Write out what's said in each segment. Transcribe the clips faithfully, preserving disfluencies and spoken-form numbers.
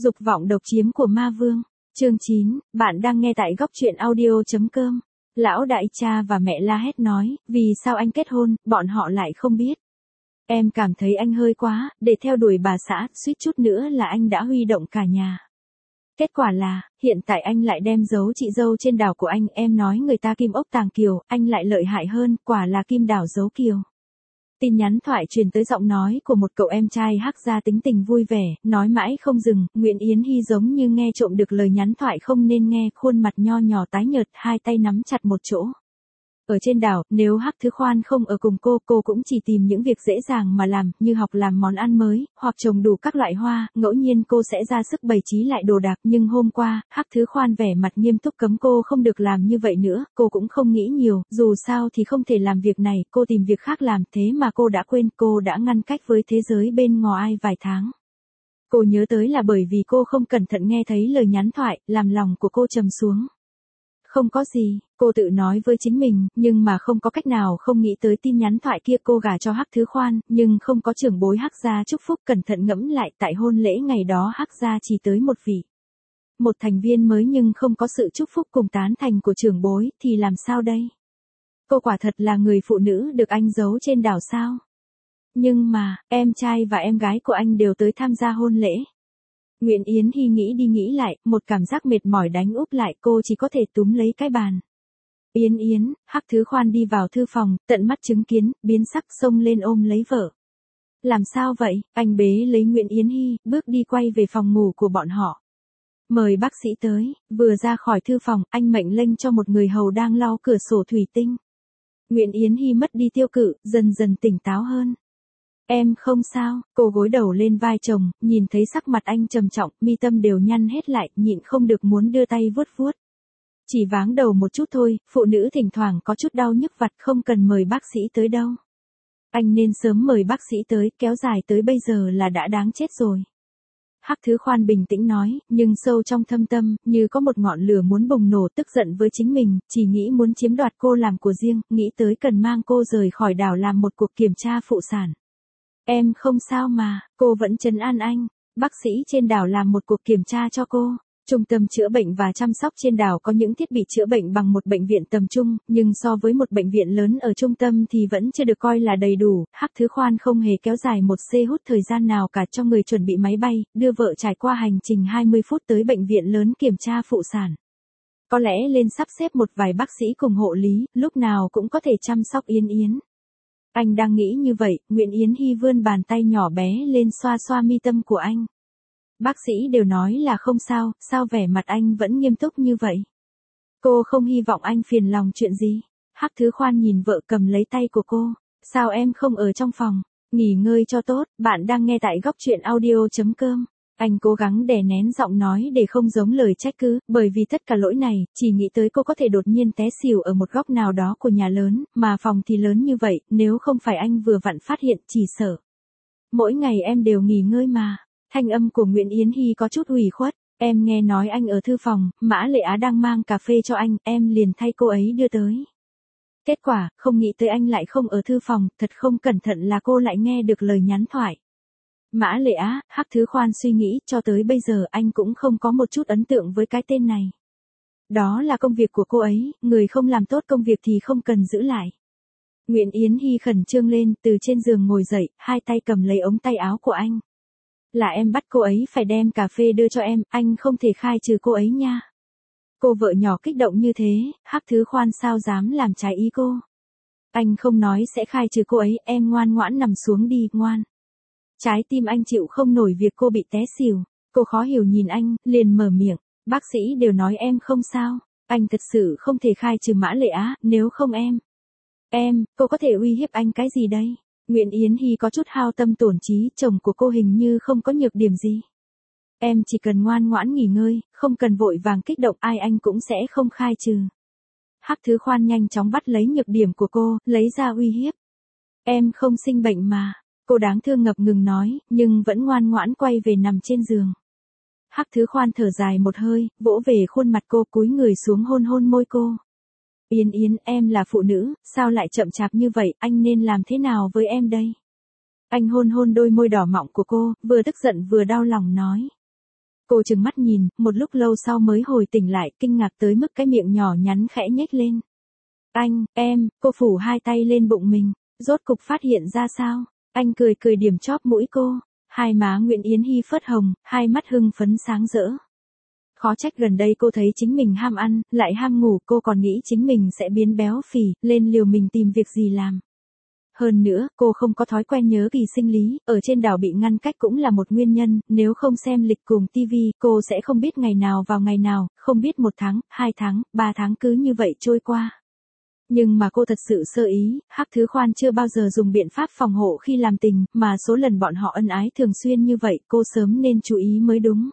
Dục vọng độc chiếm của ma vương. Chương chín, bạn đang nghe tại góc truyện audio.com. Lão đại cha và mẹ la hét nói, vì sao anh kết hôn, bọn họ lại không biết. Em cảm thấy anh hơi quá, để theo đuổi bà xã, suýt chút nữa là anh đã huy động cả nhà. Kết quả là, hiện tại anh lại đem giấu chị dâu trên đảo của anh, em nói người ta kim ốc tàng kiều, anh lại lợi hại hơn, quả là kim đảo giấu kiều. Tin nhắn thoại truyền tới giọng nói của một cậu em trai hắc gia tính tình vui vẻ, nói mãi không dừng, Nguyễn Yến Hy giống như nghe trộm được lời nhắn thoại không nên nghe, khuôn mặt nho nhỏ tái nhợt, hai tay nắm chặt một chỗ. Ở trên đảo, nếu Hắc Thứ Khoan không ở cùng cô, cô cũng chỉ tìm những việc dễ dàng mà làm, như học làm món ăn mới, hoặc trồng đủ các loại hoa, ngẫu nhiên cô sẽ ra sức bày trí lại đồ đạc, nhưng hôm qua, Hắc Thứ Khoan vẻ mặt nghiêm túc cấm cô không được làm như vậy nữa, cô cũng không nghĩ nhiều, dù sao thì không thể làm việc này, cô tìm việc khác làm, thế mà cô đã quên, cô đã ngăn cách với thế giới bên ngoài vài tháng. Cô nhớ tới là bởi vì cô không cẩn thận nghe thấy lời nhắn thoại, làm lòng của cô trầm xuống. Không có gì, cô tự nói với chính mình, nhưng mà không có cách nào không nghĩ tới tin nhắn thoại kia, cô gả cho Hắc Thứ Khoan, nhưng không có trưởng bối Hắc gia chúc phúc, cẩn thận ngẫm lại, tại hôn lễ ngày đó Hắc gia chỉ tới một vị. Một thành viên mới nhưng không có sự chúc phúc cùng tán thành của trưởng bối, thì làm sao đây? Cô quả thật là người phụ nữ được anh giấu trên đảo sao? Nhưng mà, em trai và em gái của anh đều tới tham gia hôn lễ. Nguyễn Yến Hy nghĩ đi nghĩ lại, một cảm giác mệt mỏi đánh úp lại, cô chỉ có thể túm lấy cái bàn. Yến Yến, Hắc Thứ Khoan đi vào thư phòng, tận mắt chứng kiến, biến sắc xông lên ôm lấy vợ. Làm sao vậy? Anh bế lấy Nguyễn Yến Hy, bước đi quay về phòng ngủ của bọn họ. Mời bác sĩ tới, vừa ra khỏi thư phòng, anh mệnh lệnh cho một người hầu đang lau cửa sổ thủy tinh. Nguyễn Yến Hy mất đi tiêu cự, dần dần tỉnh táo hơn. Em không sao, cô gối đầu lên vai chồng, nhìn thấy sắc mặt anh trầm trọng, mi tâm đều nhăn hết lại, nhịn không được muốn đưa tay vuốt vuốt. Chỉ váng đầu một chút thôi, phụ nữ thỉnh thoảng có chút đau nhức vặt, không cần mời bác sĩ tới đâu. Anh nên sớm mời bác sĩ tới, kéo dài tới bây giờ là đã đáng chết rồi. Hắc Thứ Khoan bình tĩnh nói, nhưng sâu trong thâm tâm, như có một ngọn lửa muốn bùng nổ, tức giận với chính mình, chỉ nghĩ muốn chiếm đoạt cô làm của riêng, nghĩ tới cần mang cô rời khỏi đảo làm một cuộc kiểm tra phụ sản. Em không sao mà, cô vẫn trấn an anh. Bác sĩ trên đảo làm một cuộc kiểm tra cho cô. Trung tâm chữa bệnh và chăm sóc trên đảo có những thiết bị chữa bệnh bằng một bệnh viện tầm trung, nhưng so với một bệnh viện lớn ở trung tâm thì vẫn chưa được coi là đầy đủ. Hắc Thứ Khoan không hề kéo dài một giây hút thời gian nào cả cho người chuẩn bị máy bay, đưa vợ trải qua hành trình hai mươi phút tới bệnh viện lớn kiểm tra phụ sản. Có lẽ lên sắp xếp một vài bác sĩ cùng hộ lý, lúc nào cũng có thể chăm sóc Yến Yến. Anh đang nghĩ như vậy, Nguyễn Yến Hy vươn bàn tay nhỏ bé lên xoa xoa mi tâm của anh. Bác sĩ đều nói là không sao, sao vẻ mặt anh vẫn nghiêm túc như vậy? Cô không hy vọng anh phiền lòng chuyện gì? Hắc Thứ Khoan nhìn vợ cầm lấy tay của cô. Sao em không ở trong phòng? Nghỉ ngơi cho tốt, bạn đang nghe tại góc truyện audio.com. Anh cố gắng đè nén giọng nói để không giống lời trách cứ, bởi vì tất cả lỗi này, chỉ nghĩ tới cô có thể đột nhiên té xỉu ở một góc nào đó của nhà lớn, mà phòng thì lớn như vậy, nếu không phải anh vừa vặn phát hiện, chỉ sợ. Mỗi ngày em đều nghỉ ngơi mà. Thanh âm của Nguyễn Yến Hy có chút ủy khuất, em nghe nói anh ở thư phòng, Mã Lệ Á đang mang cà phê cho anh, em liền thay cô ấy đưa tới. Kết quả, không nghĩ tới anh lại không ở thư phòng, thật không cẩn thận là cô lại nghe được lời nhắn thoại. Mã Lệ Á, Hắc Thứ Khoan suy nghĩ, cho tới bây giờ anh cũng không có một chút ấn tượng với cái tên này. Đó là công việc của cô ấy, người không làm tốt công việc thì không cần giữ lại. Nguyễn Yến Hy khẩn trương lên, từ trên giường ngồi dậy, hai tay cầm lấy ống tay áo của anh. Là em bắt cô ấy phải đem cà phê đưa cho em, anh không thể khai trừ cô ấy nha. Cô vợ nhỏ kích động như thế, Hắc Thứ Khoan sao dám làm trái ý cô. Anh không nói sẽ khai trừ cô ấy, em ngoan ngoãn nằm xuống đi, ngoan. Trái tim anh chịu không nổi việc cô bị té xỉu. Cô khó hiểu nhìn anh, liền mở miệng. Bác sĩ đều nói em không sao. Anh thật sự không thể khai trừ Mã Lệ Á, nếu không em. Em, cô có thể uy hiếp anh cái gì đây? Nguyễn Yến Hy có chút hao tâm tổn trí, chồng của cô hình như không có nhược điểm gì. Em chỉ cần ngoan ngoãn nghỉ ngơi, không cần vội vàng kích động, ai anh cũng sẽ không khai trừ. Hắc Thứ Khoan nhanh chóng bắt lấy nhược điểm của cô, lấy ra uy hiếp. Em không sinh bệnh mà. Cô đáng thương ngập ngừng nói, nhưng vẫn ngoan ngoãn quay về nằm trên giường. Hắc Thứ Khoan thở dài một hơi, vỗ về khuôn mặt cô, cúi người xuống hôn hôn môi cô. Yến Yến, em là phụ nữ, sao lại chậm chạp như vậy, anh nên làm thế nào với em đây? Anh hôn hôn đôi môi đỏ mọng của cô, vừa tức giận vừa đau lòng nói. Cô trừng mắt nhìn, một lúc lâu sau mới hồi tỉnh lại, kinh ngạc tới mức cái miệng nhỏ nhắn khẽ nhếch lên. Anh, em, cô phủ hai tay lên bụng mình, rốt cục phát hiện ra sao? Anh cười cười điểm chóp mũi cô, hai má Nguyễn Yến Hy phớt hồng, hai mắt hưng phấn sáng rỡ. Khó trách gần đây cô thấy chính mình ham ăn, lại ham ngủ, cô còn nghĩ chính mình sẽ biến béo phì, lên liều mình tìm việc gì làm. Hơn nữa, cô không có thói quen nhớ kỳ sinh lý, ở trên đảo bị ngăn cách cũng là một nguyên nhân, nếu không xem lịch cùng tivi, cô sẽ không biết ngày nào vào ngày nào, không biết một tháng, hai tháng, ba tháng cứ như vậy trôi qua. Nhưng mà cô thật sự sơ ý, Hắc Thứ Khoan chưa bao giờ dùng biện pháp phòng hộ khi làm tình, mà số lần bọn họ ân ái thường xuyên như vậy, cô sớm nên chú ý mới đúng.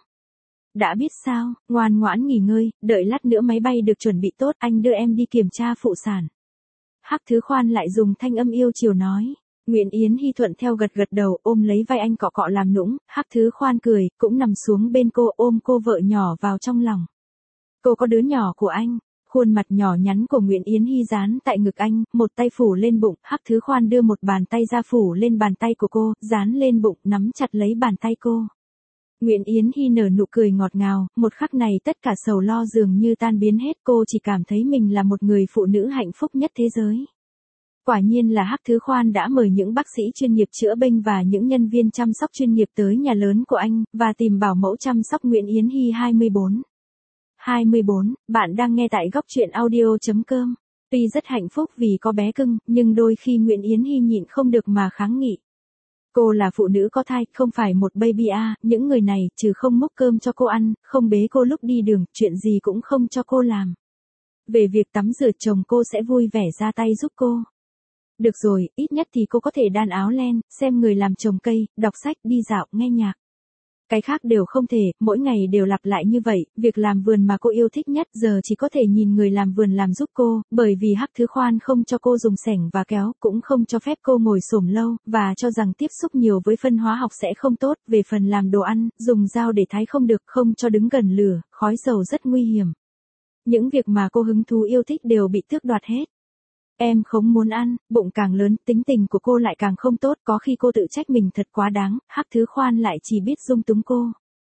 Đã biết sao, ngoan ngoãn nghỉ ngơi, đợi lát nữa máy bay được chuẩn bị tốt, anh đưa em đi kiểm tra phụ sản. Hắc Thứ Khoan lại dùng thanh âm yêu chiều nói. Nguyễn Yến Hy thuận theo gật gật đầu, ôm lấy vai anh cọ cọ làm nũng, Hắc Thứ Khoan cười, cũng nằm xuống bên cô, ôm cô vợ nhỏ vào trong lòng. Cô có đứa nhỏ của anh. Khuôn mặt nhỏ nhắn của Nguyễn Yến Hy dán tại ngực anh, một tay phủ lên bụng, Hắc Thứ Khoan đưa một bàn tay ra phủ lên bàn tay của cô, dán lên bụng, nắm chặt lấy bàn tay cô. Nguyễn Yến Hy nở nụ cười ngọt ngào, một khắc này tất cả sầu lo dường như tan biến hết, cô chỉ cảm thấy mình là một người phụ nữ hạnh phúc nhất thế giới. Quả nhiên là Hắc Thứ Khoan đã mời những bác sĩ chuyên nghiệp chữa bệnh và những nhân viên chăm sóc chuyên nghiệp tới nhà lớn của anh, và tìm bảo mẫu chăm sóc Nguyễn Yến Hy hai mươi bốn. hai mươi bốn, bạn đang nghe tại góc truyện audio.com. Tuy rất hạnh phúc vì có bé cưng, nhưng đôi khi Nguyễn Yến Hy nhịn không được mà kháng nghị. Cô là phụ nữ có thai, không phải một baby a, những người này, trừ không múc cơm cho cô ăn, không bế cô lúc đi đường, chuyện gì cũng không cho cô làm. Về việc tắm rửa chồng cô sẽ vui vẻ ra tay giúp cô. Được rồi, ít nhất thì cô có thể đan áo len, xem người làm trồng cây, đọc sách, đi dạo, nghe nhạc. Cái khác đều không thể, mỗi ngày đều lặp lại như vậy, việc làm vườn mà cô yêu thích nhất giờ chỉ có thể nhìn người làm vườn làm giúp cô, bởi vì Hắc Thứ Khoan không cho cô dùng xẻng và kéo, cũng không cho phép cô ngồi xổm lâu, và cho rằng tiếp xúc nhiều với phân hóa học sẽ không tốt, về phần làm đồ ăn, dùng dao để thái không được, không cho đứng gần lửa, khói dầu rất nguy hiểm. Những việc mà cô hứng thú yêu thích đều bị tước đoạt hết. Em không muốn ăn, bụng càng lớn, tính tình của cô lại càng không tốt, có khi cô tự trách mình thật quá đáng, Hắc Thứ Khoan lại chỉ biết dung túng cô.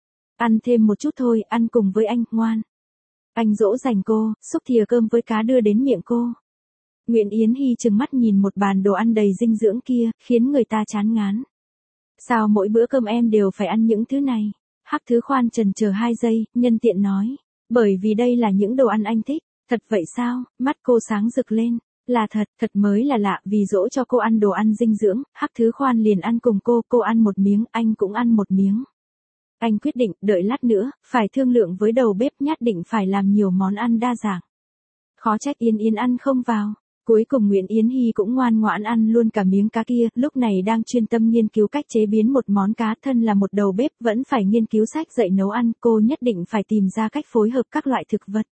Ăn thêm một chút thôi, ăn cùng với anh, ngoan. Anh dỗ dành cô, xúc thìa cơm với cá đưa đến miệng cô. Nguyễn Yến Hy trừng mắt nhìn một bàn đồ ăn đầy dinh dưỡng kia, khiến người ta chán ngán. Sao mỗi bữa cơm em đều phải ăn những thứ này? Hắc Thứ Khoan chần chờ hai giây, nhân tiện nói. Bởi vì đây là những đồ ăn anh thích. Thật vậy sao? Mắt cô sáng rực lên. Là thật, thật mới là lạ, vì dỗ cho cô ăn đồ ăn dinh dưỡng, Hắc Thứ Khoan liền ăn cùng cô, cô ăn một miếng, anh cũng ăn một miếng. Anh quyết định, đợi lát nữa, phải thương lượng với đầu bếp, nhất định phải làm nhiều món ăn đa dạng. Khó trách Yên Yên ăn không vào. Cuối cùng Nguyễn Yến Hy cũng ngoan ngoãn ăn luôn cả miếng cá kia, lúc này đang chuyên tâm nghiên cứu cách chế biến một món cá, thân là một đầu bếp, vẫn phải nghiên cứu sách dạy nấu ăn, cô nhất định phải tìm ra cách phối hợp các loại thực vật.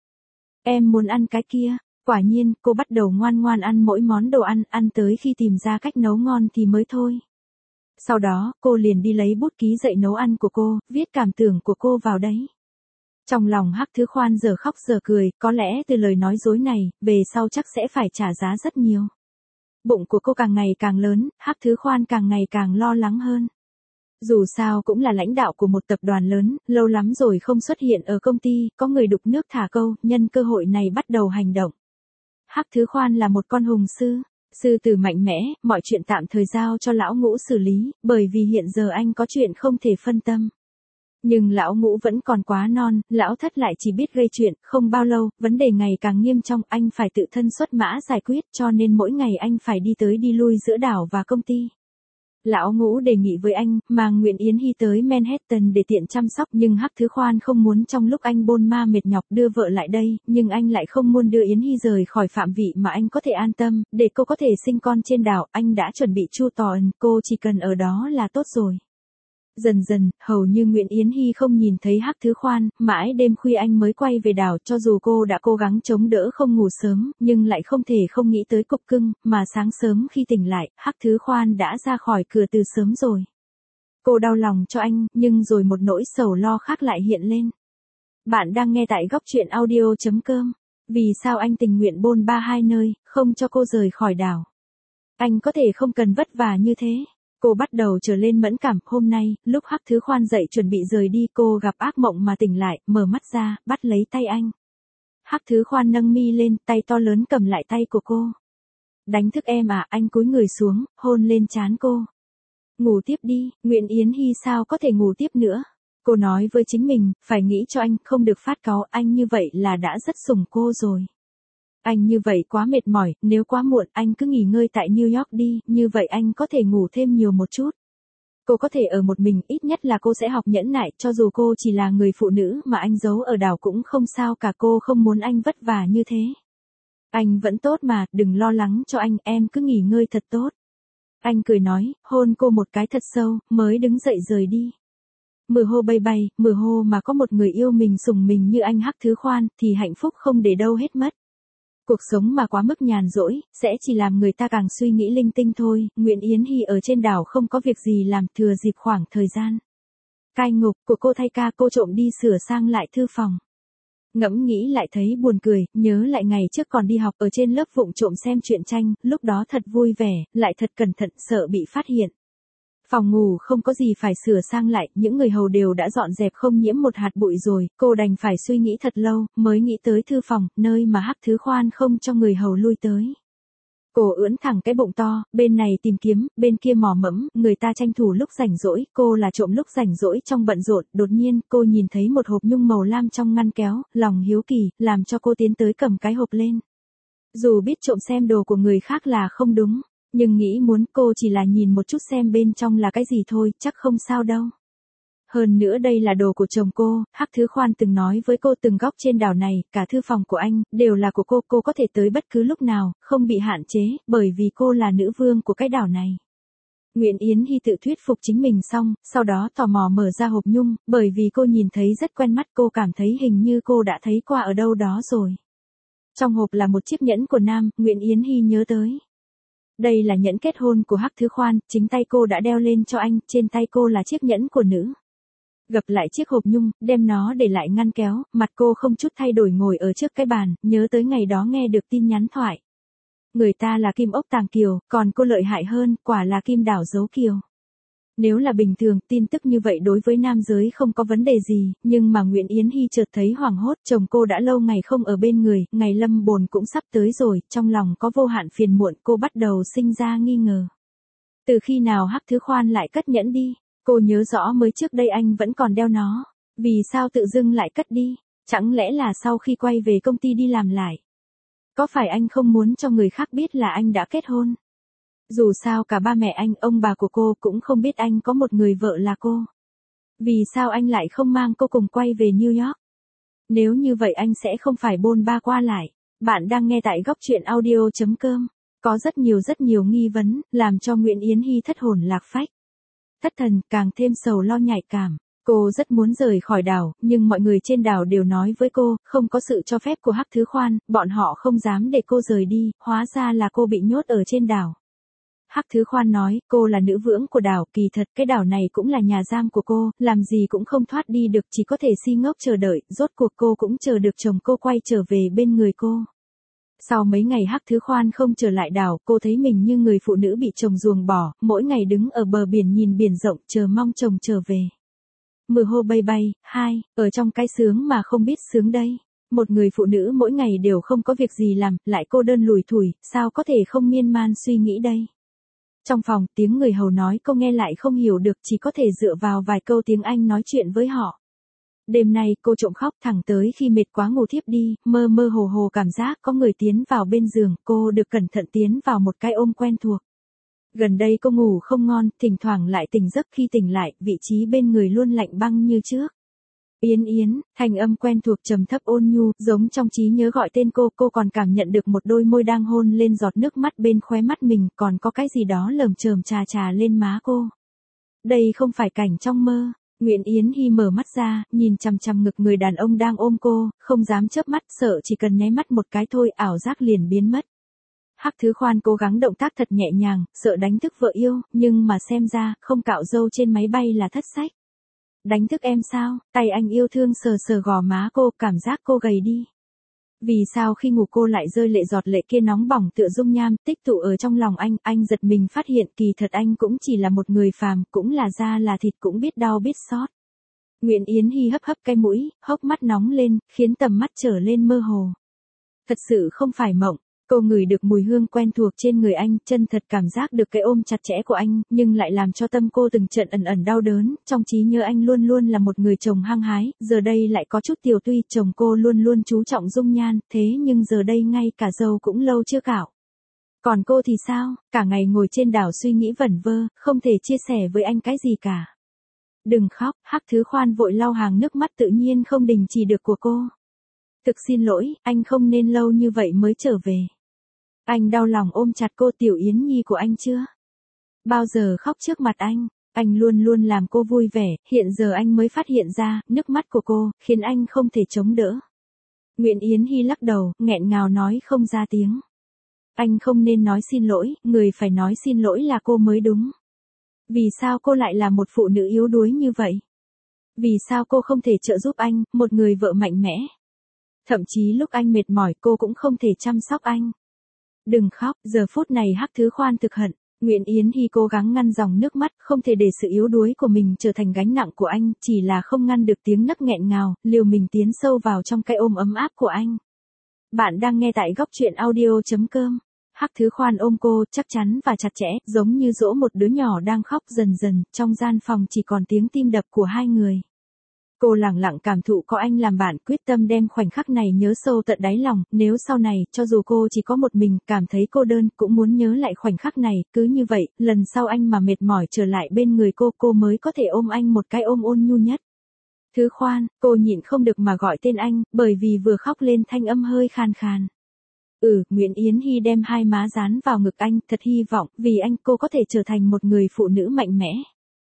Em muốn ăn cái kia. Quả nhiên, cô bắt đầu ngoan ngoan ăn mỗi món đồ ăn, ăn tới khi tìm ra cách nấu ngon thì mới thôi. Sau đó, cô liền đi lấy bút ký dạy nấu ăn của cô, viết cảm tưởng của cô vào đấy. Trong lòng Hắc Thứ Khoan giờ khóc giờ cười, có lẽ từ lời nói dối này, về sau chắc sẽ phải trả giá rất nhiều. Bụng của cô càng ngày càng lớn, Hắc Thứ Khoan càng ngày càng lo lắng hơn. Dù sao cũng là lãnh đạo của một tập đoàn lớn, lâu lắm rồi không xuất hiện ở công ty, có người đục nước thả câu, nhân cơ hội này bắt đầu hành động. Hắc Thứ Khoan là một con hùng sư, sư tử mạnh mẽ, mọi chuyện tạm thời giao cho lão Ngũ xử lý, bởi vì hiện giờ anh có chuyện không thể phân tâm. Nhưng lão Ngũ vẫn còn quá non, lão Thất lại chỉ biết gây chuyện, không bao lâu, vấn đề ngày càng nghiêm trọng, anh phải tự thân xuất mã giải quyết, cho nên mỗi ngày anh phải đi tới đi lui giữa đảo và công ty. Lão Ngũ đề nghị với anh, mang Nguyễn Yến Hy tới Manhattan để tiện chăm sóc, nhưng Hắc Thứ Khoan không muốn trong lúc anh bôn ma mệt nhọc đưa vợ lại đây, nhưng anh lại không muốn đưa Yến Hy rời khỏi phạm vị mà anh có thể an tâm, để cô có thể sinh con trên đảo, anh đã chuẩn bị chu toàn, cô chỉ cần ở đó là tốt rồi. Dần dần, hầu như Nguyễn Yến Hy không nhìn thấy Hắc Thứ Khoan, mãi đêm khuya anh mới quay về đảo, cho dù cô đã cố gắng chống đỡ không ngủ sớm, nhưng lại không thể không nghĩ tới cục cưng, mà sáng sớm khi tỉnh lại, Hắc Thứ Khoan đã ra khỏi cửa từ sớm rồi. Cô đau lòng cho anh, nhưng rồi một nỗi sầu lo khác lại hiện lên. Bạn đang nghe tại góc truyện audio.com. Vì sao anh tình nguyện bôn ba hai nơi, không cho cô rời khỏi đảo? Anh có thể không cần vất vả như thế. Cô bắt đầu trở lên mẫn cảm, hôm nay, lúc Hắc Thứ Khoan dậy chuẩn bị rời đi, cô gặp ác mộng mà tỉnh lại, mở mắt ra, bắt lấy tay anh. Hắc Thứ Khoan nâng mi lên, tay to lớn cầm lại tay của cô. Đánh thức em à, anh cúi người xuống, hôn lên trán cô. Ngủ tiếp đi, Nguyễn Yến Hy sao có thể ngủ tiếp nữa. Cô nói với chính mình, phải nghĩ cho anh, không được phát cáu, anh như vậy là đã rất sủng cô rồi. Anh như vậy quá mệt mỏi, nếu quá muộn anh cứ nghỉ ngơi tại New York đi, như vậy anh có thể ngủ thêm nhiều một chút. Cô có thể ở một mình, ít nhất là cô sẽ học nhẫn nại, cho dù cô chỉ là người phụ nữ mà anh giấu ở đảo cũng không sao cả, cô không muốn anh vất vả như thế. Anh vẫn tốt mà, đừng lo lắng cho anh, em cứ nghỉ ngơi thật tốt. Anh cười nói, hôn cô một cái thật sâu, mới đứng dậy rời đi. Mưa hô bay bay, mưa hô mà có một người yêu mình sủng mình như anh Hắc Thứ Khoan, thì hạnh phúc không để đâu hết mất. Cuộc sống mà quá mức nhàn rỗi, sẽ chỉ làm người ta càng suy nghĩ linh tinh thôi. Nguyễn Yến Hy ở trên đảo không có việc gì làm, thừa dịp khoảng thời gian cai ngục của cô thay ca, cô trộm đi sửa sang lại thư phòng. Ngẫm nghĩ lại thấy buồn cười, nhớ lại ngày trước còn đi học ở trên lớp vụng trộm xem truyện tranh, lúc đó thật vui vẻ, lại thật cẩn thận, sợ bị phát hiện. Phòng ngủ không có gì phải sửa sang lại, những người hầu đều đã dọn dẹp không nhiễm một hạt bụi rồi, cô đành phải suy nghĩ thật lâu, mới nghĩ tới thư phòng, nơi mà Hắc Thứ Khoan không cho người hầu lui tới. Cô ưỡn thẳng cái bụng to, bên này tìm kiếm, bên kia mò mẫm, người ta tranh thủ lúc rảnh rỗi, cô là trộm lúc rảnh rỗi trong bận rộn, đột nhiên, cô nhìn thấy một hộp nhung màu lam trong ngăn kéo, lòng hiếu kỳ, làm cho cô tiến tới cầm cái hộp lên. Dù biết trộm xem đồ của người khác là không đúng, nhưng nghĩ muốn cô chỉ là nhìn một chút xem bên trong là cái gì thôi, chắc không sao đâu. Hơn nữa đây là đồ của chồng cô, Hắc Thứ Khoan từng nói với cô từng góc trên đảo này, cả thư phòng của anh, đều là của cô, cô có thể tới bất cứ lúc nào, không bị hạn chế, bởi vì cô là nữ vương của cái đảo này. Nguyễn Yến Hy tự thuyết phục chính mình xong, sau đó tò mò mở ra hộp nhung, bởi vì cô nhìn thấy rất quen mắt, cô cảm thấy hình như cô đã thấy qua ở đâu đó rồi. Trong hộp là một chiếc nhẫn của nam, Nguyễn Yến Hy nhớ tới. Đây là nhẫn kết hôn của Hắc Thứ Khoan, chính tay cô đã đeo lên cho anh, trên tay cô là chiếc nhẫn của nữ. Gập lại chiếc hộp nhung, đem nó để lại ngăn kéo, mặt cô không chút thay đổi ngồi ở trước cái bàn, nhớ tới ngày đó nghe được tin nhắn thoại. Người ta là kim ốc tàng kiều, còn cô lợi hại hơn, quả là kim đảo giấu kiều. Nếu là bình thường, tin tức như vậy đối với nam giới không có vấn đề gì, nhưng mà Nguyễn Yến Hy chợt thấy hoảng hốt, chồng cô đã lâu ngày không ở bên người, ngày lâm bồn cũng sắp tới rồi, trong lòng có vô hạn phiền muộn, cô bắt đầu sinh ra nghi ngờ. Từ khi nào Hắc Thứ Khoan lại cất nhẫn đi? Cô nhớ rõ mới trước đây anh vẫn còn đeo nó, vì sao tự dưng lại cất đi? Chẳng lẽ là sau khi quay về công ty đi làm lại? Có phải anh không muốn cho người khác biết là anh đã kết hôn? Dù sao cả ba mẹ anh, ông bà của cô cũng không biết anh có một người vợ là cô. Vì sao anh lại không mang cô cùng quay về New York? Nếu như vậy anh sẽ không phải bôn ba qua lại. Bạn đang nghe tại góc truyện audio chấm com. Có rất nhiều rất nhiều nghi vấn, làm cho Nguyễn Yến Hy thất hồn lạc phách. Thất thần, càng thêm sầu lo nhạy cảm. Cô rất muốn rời khỏi đảo, nhưng mọi người trên đảo đều nói với cô, không có sự cho phép của Hắc Thứ Khoan, bọn họ không dám để cô rời đi, hóa ra là cô bị nhốt ở trên đảo. Hắc Thứ Khoan nói, cô là nữ vương của đảo, kỳ thật cái đảo này cũng là nhà giam của cô, làm gì cũng không thoát đi được, chỉ có thể si ngốc chờ đợi, rốt cuộc cô cũng chờ được chồng cô quay trở về bên người cô. Sau mấy ngày Hắc Thứ Khoan không trở lại đảo, cô thấy mình như người phụ nữ bị chồng ruồng bỏ, mỗi ngày đứng ở bờ biển nhìn biển rộng, chờ mong chồng trở về. Mưa hô bay bay, hai, ở trong cái sướng mà không biết sướng đây. Một người phụ nữ mỗi ngày đều không có việc gì làm, lại cô đơn lủi thủi, sao có thể không miên man suy nghĩ đây. Trong phòng, tiếng người hầu nói cô nghe lại không hiểu được, chỉ có thể dựa vào vài câu tiếng Anh nói chuyện với họ. Đêm nay cô trộm khóc thẳng tới khi mệt quá ngủ thiếp đi, mơ mơ hồ hồ cảm giác có người tiến vào bên giường, cô được cẩn thận tiến vào một cái ôm quen thuộc. Gần đây cô ngủ không ngon, thỉnh thoảng lại tỉnh giấc, khi tỉnh lại, vị trí bên người luôn lạnh băng như trước. Yến Yến, thanh âm quen thuộc trầm thấp ôn nhu, giống trong trí nhớ gọi tên cô, cô còn cảm nhận được một đôi môi đang hôn lên giọt nước mắt bên khóe mắt mình, còn có cái gì đó lởm chởm chà chà lên má cô. Đây không phải cảnh trong mơ. Nguyễn Yến Hy mở mắt ra, nhìn chằm chằm ngực người đàn ông đang ôm cô, không dám chớp mắt, sợ chỉ cần nháy mắt một cái thôi, ảo giác liền biến mất. Hắc Thứ Khoan cố gắng động tác thật nhẹ nhàng, sợ đánh thức vợ yêu, nhưng mà xem ra, không cạo râu trên máy bay là thất sách. Đánh thức em sao? Tay anh yêu thương sờ sờ gò má cô, cảm giác cô gầy đi. Vì sao khi ngủ cô lại rơi lệ giọt lệ kia nóng bỏng tựa dung nham tích tụ ở trong lòng anh, anh giật mình phát hiện kỳ thật anh cũng chỉ là một người phàm, cũng là da là thịt cũng biết đau biết xót. Nguyễn Yến Hy hấp hấp cái mũi, hốc mắt nóng lên, khiến tầm mắt trở lên mơ hồ. Thật sự không phải mộng. Cô ngửi được mùi hương quen thuộc trên người anh, chân thật cảm giác được cái ôm chặt chẽ của anh, nhưng lại làm cho tâm cô từng trận ẩn ẩn đau đớn, trong trí nhớ anh luôn luôn là một người chồng hăng hái, giờ đây lại có chút tiều tuy chồng cô luôn luôn chú trọng dung nhan, thế nhưng giờ đây ngay cả dâu cũng lâu chưa cạo. Còn cô thì sao, cả ngày ngồi trên đảo suy nghĩ vẩn vơ, không thể chia sẻ với anh cái gì cả. Đừng khóc, Hắc Thứ Khoan vội lau hàng nước mắt tự nhiên không đình chỉ được của cô. Thực xin lỗi, anh không nên lâu như vậy mới trở về. Anh đau lòng ôm chặt cô Tiểu Yến Nhi của anh chưa? Bao giờ khóc trước mặt anh, anh luôn luôn làm cô vui vẻ, hiện giờ anh mới phát hiện ra, nước mắt của cô, khiến anh không thể chống đỡ. Nguyễn Yến Hy lắc đầu, nghẹn ngào nói không ra tiếng. Anh không nên nói xin lỗi, người phải nói xin lỗi là cô mới đúng. Vì sao cô lại là một phụ nữ yếu đuối như vậy? Vì sao cô không thể trợ giúp anh, một người vợ mạnh mẽ? Thậm chí lúc anh mệt mỏi cô cũng không thể chăm sóc anh. Đừng khóc, giờ phút này Hắc Thứ Khoan thực hận. Nguyễn Yến Hy cố gắng ngăn dòng nước mắt, không thể để sự yếu đuối của mình trở thành gánh nặng của anh, chỉ là không ngăn được tiếng nấc nghẹn ngào, liều mình tiến sâu vào trong cái ôm ấm áp của anh. Bạn đang nghe tại góc truyện audio.com. Hắc Thứ Khoan ôm cô, chắc chắn và chặt chẽ, giống như dỗ một đứa nhỏ đang khóc dần dần, trong gian phòng chỉ còn tiếng tim đập của hai người. Cô lặng lặng cảm thụ có anh làm bạn, quyết tâm đem khoảnh khắc này nhớ sâu tận đáy lòng, nếu sau này, cho dù cô chỉ có một mình, cảm thấy cô đơn, cũng muốn nhớ lại khoảnh khắc này, cứ như vậy, lần sau anh mà mệt mỏi trở lại bên người cô, cô mới có thể ôm anh một cái ôm ôn nhu nhất. Thứ Khoan, cô nhịn không được mà gọi tên anh, bởi vì vừa khóc lên thanh âm hơi khàn khàn. Ừ, Nguyễn Yến Hy đem hai má dán vào ngực anh, thật hy vọng, vì anh cô có thể trở thành một người phụ nữ mạnh mẽ.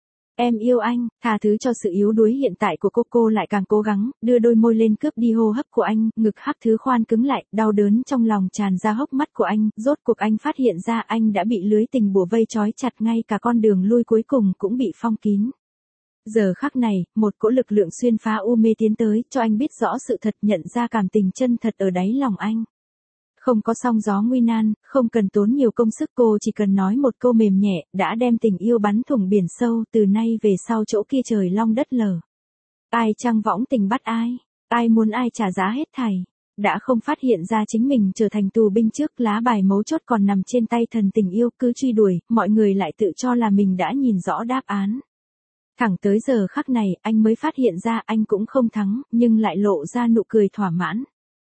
Em yêu anh, tha thứ cho sự yếu đuối hiện tại của cô. Cô lại càng cố gắng, đưa đôi môi lên cướp đi hô hấp của anh, ngực Hắc Thứ Khoan cứng lại, đau đớn trong lòng tràn ra hốc mắt của anh, rốt cuộc anh phát hiện ra anh đã bị lưới tình bủa vây trói chặt, ngay cả con đường lui cuối cùng cũng bị phong kín. Giờ khắc này, một cỗ lực lượng xuyên phá u mê tiến tới, cho anh biết rõ sự thật, nhận ra cảm tình chân thật ở đáy lòng anh. Không có sóng gió nguy nan, không cần tốn nhiều công sức, cô chỉ cần nói một câu mềm nhẹ, đã đem tình yêu bắn thủng biển sâu, từ nay về sau chỗ kia trời long đất lở. Ai trăng võng tình bắt ai, ai muốn ai trả giá hết thảy. Đã không phát hiện ra chính mình trở thành tù binh trước, lá bài mấu chốt còn nằm trên tay thần tình yêu, cứ truy đuổi, mọi người lại tự cho là mình đã nhìn rõ đáp án. Thẳng tới giờ khắc này, anh mới phát hiện ra anh cũng không thắng, nhưng lại lộ ra nụ cười thỏa mãn.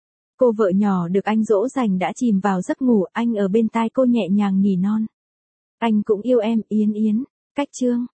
Cô vợ nhỏ được anh dỗ dành đã chìm vào giấc ngủ, anh ở bên tai cô nhẹ nhàng nỉ non. Anh cũng yêu em, Yến Yến. Cách chương